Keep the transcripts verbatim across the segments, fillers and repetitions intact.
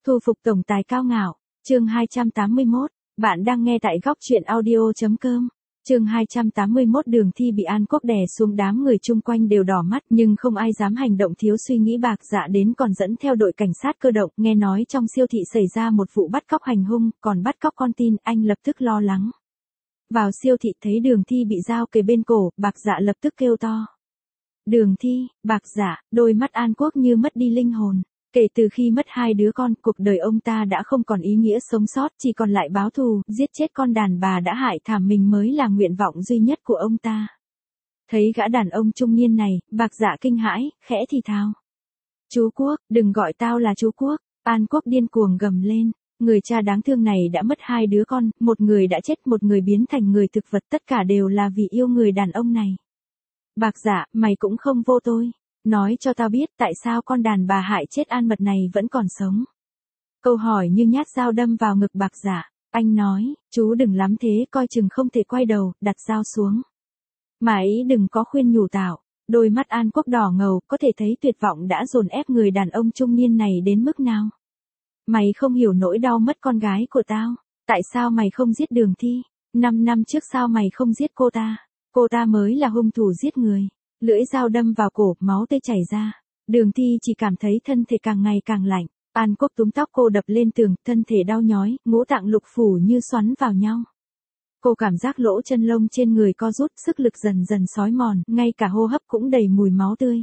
Thu phục tổng tài cao ngạo, chương hai trăm tám mươi mốt, bạn đang nghe tại góc truyện audio.com. Chương hai trăm tám mươi mốt Đường Thi bị An Quốc đè xuống, đám người chung quanh đều đỏ mắt nhưng không ai dám hành động thiếu suy nghĩ. Bạc Dạ đến còn dẫn theo đội cảnh sát cơ động, nghe nói trong siêu thị xảy ra một vụ bắt cóc hành hung, còn bắt cóc con tin, anh lập tức lo lắng. Vào siêu thị thấy Đường Thi bị dao kề bên cổ, Bạc Dạ lập tức kêu to. Đường Thi, Bạc Dạ, đôi mắt An Quốc như mất đi linh hồn. Kể từ khi mất hai đứa con, cuộc đời ông ta đã không còn ý nghĩa sống sót, chỉ còn lại báo thù, giết chết con đàn bà đã hại thảm mình mới là nguyện vọng duy nhất của ông ta. Thấy gã đàn ông trung niên này, Bạc Dạ kinh hãi, khẽ thì thào. Chú Quốc, đừng gọi tao là chú Quốc. An Quốc điên cuồng gầm lên. Người cha đáng thương này đã mất hai đứa con, một người đã chết, một người biến thành người thực vật, tất cả đều là vì yêu người đàn ông này. Bạc Dạ, mày cũng không vô tôi. Nói cho tao biết tại sao con đàn bà hại chết An Mật này vẫn còn sống. Câu hỏi như nhát dao đâm vào ngực Bạc Dạ. Anh nói, chú đừng lắm thế, coi chừng không thể quay đầu, đặt dao xuống. Mà ấy đừng có khuyên nhủ tạo. Đôi mắt An Quốc đỏ ngầu, có thể thấy tuyệt vọng đã dồn ép người đàn ông trung niên này đến mức nào. Mày không hiểu nỗi đau mất con gái của tao. Tại sao mày không giết Đường Thi? Năm năm trước sao mày không giết cô ta? Cô ta mới là hung thủ giết người. Lưỡi dao đâm vào cổ, máu tươi chảy ra. Đường Thi chỉ cảm thấy thân thể càng ngày càng lạnh. An Quốc túm tóc cô đập lên tường, thân thể đau nhói, ngũ tạng lục phủ như xoắn vào nhau. Cô cảm giác lỗ chân lông trên người co rút, sức lực dần dần xói mòn, ngay cả hô hấp cũng đầy mùi máu tươi.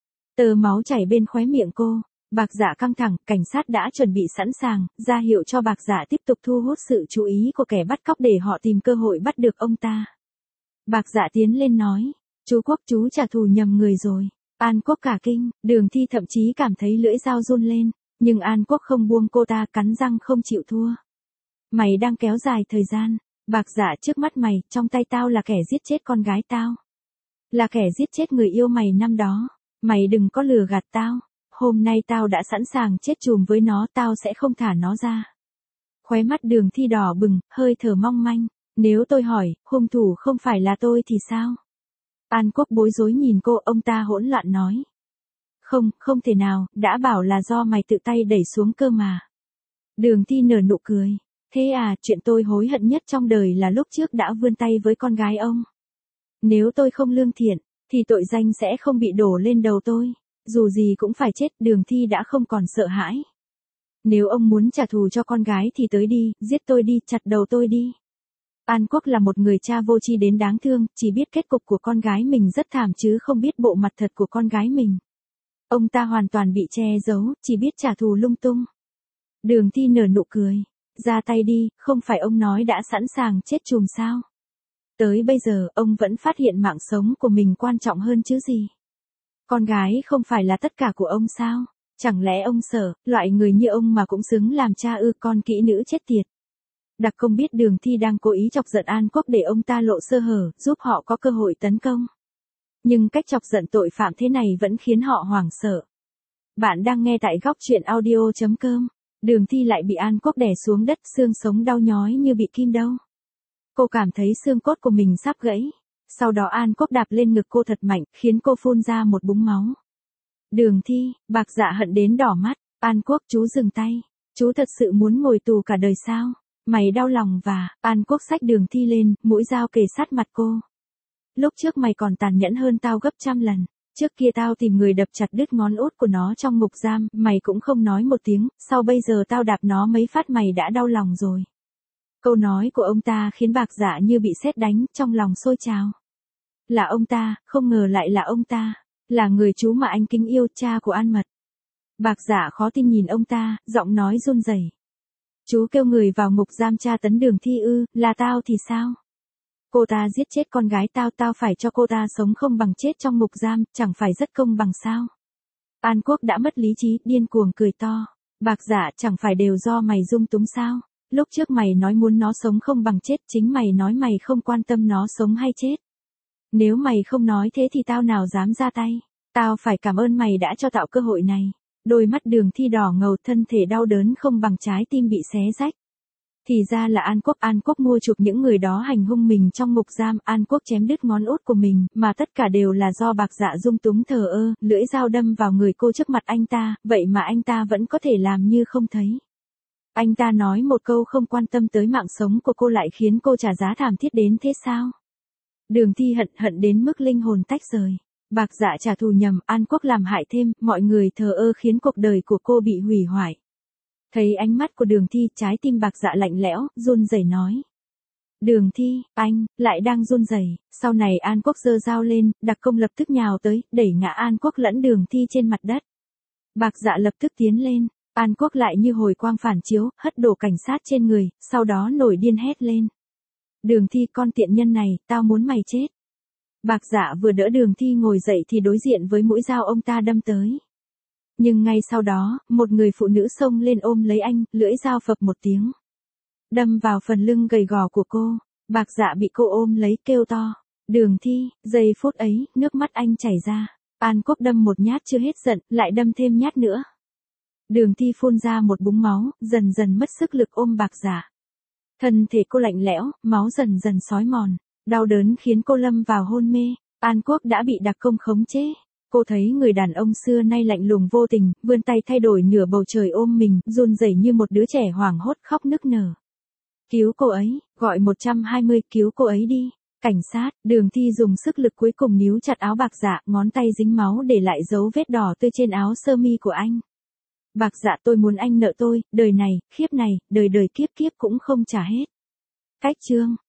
Tờ máu chảy bên khóe miệng cô. Bạc Dạ căng thẳng, cảnh sát đã chuẩn bị sẵn sàng, ra hiệu cho Bạc Dạ tiếp tục thu hút sự chú ý của kẻ bắt cóc để họ tìm cơ hội bắt được ông ta. Bạc Dạ tiến lên nói. Chú Quốc, chú trả thù nhầm người rồi. An Quốc cả kinh, Đường Thi thậm chí cảm thấy lưỡi dao run lên, nhưng An Quốc không buông cô ta, cắn răng không chịu thua. Mày đang kéo dài thời gian. Bạc Dạ, trước mắt mày, trong tay tao là kẻ giết chết con gái tao. Là kẻ giết chết người yêu mày năm đó. Mày đừng có lừa gạt tao. Hôm nay tao đã sẵn sàng chết chùm với nó, tao sẽ không thả nó ra. Khóe mắt Đường Thi đỏ bừng, hơi thở mong manh. Nếu tôi hỏi, hung thủ không phải là tôi thì sao? An Quốc bối rối nhìn cô, ông ta hỗn loạn nói. Không, không thể nào, đã bảo là do mày tự tay đẩy xuống cơ mà. Đường Thi nở nụ cười. Thế à, chuyện tôi hối hận nhất trong đời là lúc trước đã vươn tay với con gái ông. Nếu tôi không lương thiện, thì tội danh sẽ không bị đổ lên đầu tôi. Dù gì cũng phải chết, Đường Thi đã không còn sợ hãi. Nếu ông muốn trả thù cho con gái thì tới đi, giết tôi đi, chặt đầu tôi đi. An Quốc là một người cha vô tri đến đáng thương, chỉ biết kết cục của con gái mình rất thảm chứ không biết bộ mặt thật của con gái mình. Ông ta hoàn toàn bị che giấu, chỉ biết trả thù lung tung. Đường Thi nở nụ cười. Ra tay đi, không phải ông nói đã sẵn sàng chết chùm sao? Tới bây giờ, ông vẫn phát hiện mạng sống của mình quan trọng hơn chứ gì? Con gái không phải là tất cả của ông sao? Chẳng lẽ ông sợ, loại người như ông mà cũng xứng làm cha ư? Con kỹ nữ chết tiệt. Đặc công biết Đường Thi đang cố ý chọc giận An Quốc để ông ta lộ sơ hở, giúp họ có cơ hội tấn công. Nhưng cách chọc giận tội phạm thế này vẫn khiến họ hoảng sợ. Bạn đang nghe tại góc truyện audio.com. Đường Thi lại bị An Quốc đè xuống đất, xương sống đau nhói như bị kim đau. Cô cảm thấy xương cốt của mình sắp gãy. Sau đó An Quốc đạp lên ngực cô thật mạnh, khiến cô phun ra một búng máu. Đường Thi, Bạc Dạ hận đến đỏ mắt. An Quốc, chú dừng tay. Chú thật sự muốn ngồi tù cả đời sao? Mày đau lòng và, An Quốc xách Đường Thi lên, mũi dao kề sát mặt cô. Lúc trước mày còn tàn nhẫn hơn tao gấp trăm lần. Trước kia tao tìm người đập chặt đứt ngón út của nó trong ngục giam, mày cũng không nói một tiếng, sau bây giờ tao đạp nó mấy phát mày đã đau lòng rồi. Câu nói của ông ta khiến Bạc Dạ như bị sét đánh, trong lòng sôi trào. Là ông ta, không ngờ lại là ông ta, là người chú mà anh kính yêu, cha của An Mật. Bạc Dạ khó tin nhìn ông ta, giọng nói run rẩy. Chú kêu người vào ngục giam tra tấn Đường Thi ư, là tao thì sao? Cô ta giết chết con gái tao, tao phải cho cô ta sống không bằng chết trong ngục giam, chẳng phải rất công bằng sao? An Quốc đã mất lý trí, điên cuồng cười to. Bạc Dạ, chẳng phải đều do mày dung túng sao? Lúc trước mày nói muốn nó sống không bằng chết, chính mày nói mày không quan tâm nó sống hay chết. Nếu mày không nói thế thì tao nào dám ra tay. Tao phải cảm ơn mày đã cho tạo cơ hội này. Đôi mắt Đường Thi đỏ ngầu, thân thể đau đớn không bằng trái tim bị xé rách. Thì ra là An Quốc, An Quốc mua chuộc những người đó hành hung mình trong ngục giam, An Quốc chém đứt ngón út của mình, mà tất cả đều là do Bạc Dạ dung túng thờ ơ, lưỡi dao đâm vào người cô trước mặt anh ta, vậy mà anh ta vẫn có thể làm như không thấy. Anh ta nói một câu không quan tâm tới mạng sống của cô lại khiến cô trả giá thảm thiết đến thế sao? Đường Thi hận hận đến mức linh hồn tách rời. Bạc Dạ trả thù nhầm, An Quốc làm hại thêm, mọi người thờ ơ khiến cuộc đời của cô bị hủy hoại. Thấy ánh mắt của Đường Thi, trái tim Bạc Dạ lạnh lẽo, run rẩy nói. Đường Thi, anh, lại đang run rẩy. Sau này An Quốc giơ dao lên, đặc công lập tức nhào tới, đẩy ngã An Quốc lẫn Đường Thi trên mặt đất. Bạc Dạ lập tức tiến lên, An Quốc lại như hồi quang phản chiếu, hất đổ cảnh sát trên người, sau đó nổi điên hét lên. Đường Thi, con tiện nhân này, tao muốn mày chết. Bạc Dạ vừa đỡ Đường Thi ngồi dậy thì đối diện với mũi dao ông ta đâm tới. Nhưng ngay sau đó, một người phụ nữ xông lên ôm lấy anh, lưỡi dao phập một tiếng. Đâm vào phần lưng gầy gò của cô. Bạc Dạ bị cô ôm lấy kêu to. Đường Thi, giây phút ấy, nước mắt anh chảy ra. An Quốc đâm một nhát chưa hết giận, lại đâm thêm nhát nữa. Đường Thi phun ra một búng máu, dần dần mất sức lực ôm Bạc Dạ. Thân thể cô lạnh lẽo, máu dần dần xói mòn. Đau đớn khiến cô lâm vào hôn mê. An Quốc đã bị đặc công khống chế. Cô thấy người đàn ông xưa nay lạnh lùng vô tình, vươn tay thay đổi nửa bầu trời ôm mình, run rẩy như một đứa trẻ hoảng hốt khóc nức nở. Cứu cô ấy, gọi một trăm hai mươi, cứu cô ấy đi. Cảnh sát, Đường Thi dùng sức lực cuối cùng níu chặt áo Bạc Dạ, ngón tay dính máu để lại dấu vết đỏ tươi trên áo sơ mi của anh. Bạc Dạ, tôi muốn anh nợ tôi, đời này, kiếp này, đời đời kiếp kiếp cũng không trả hết. Cách chương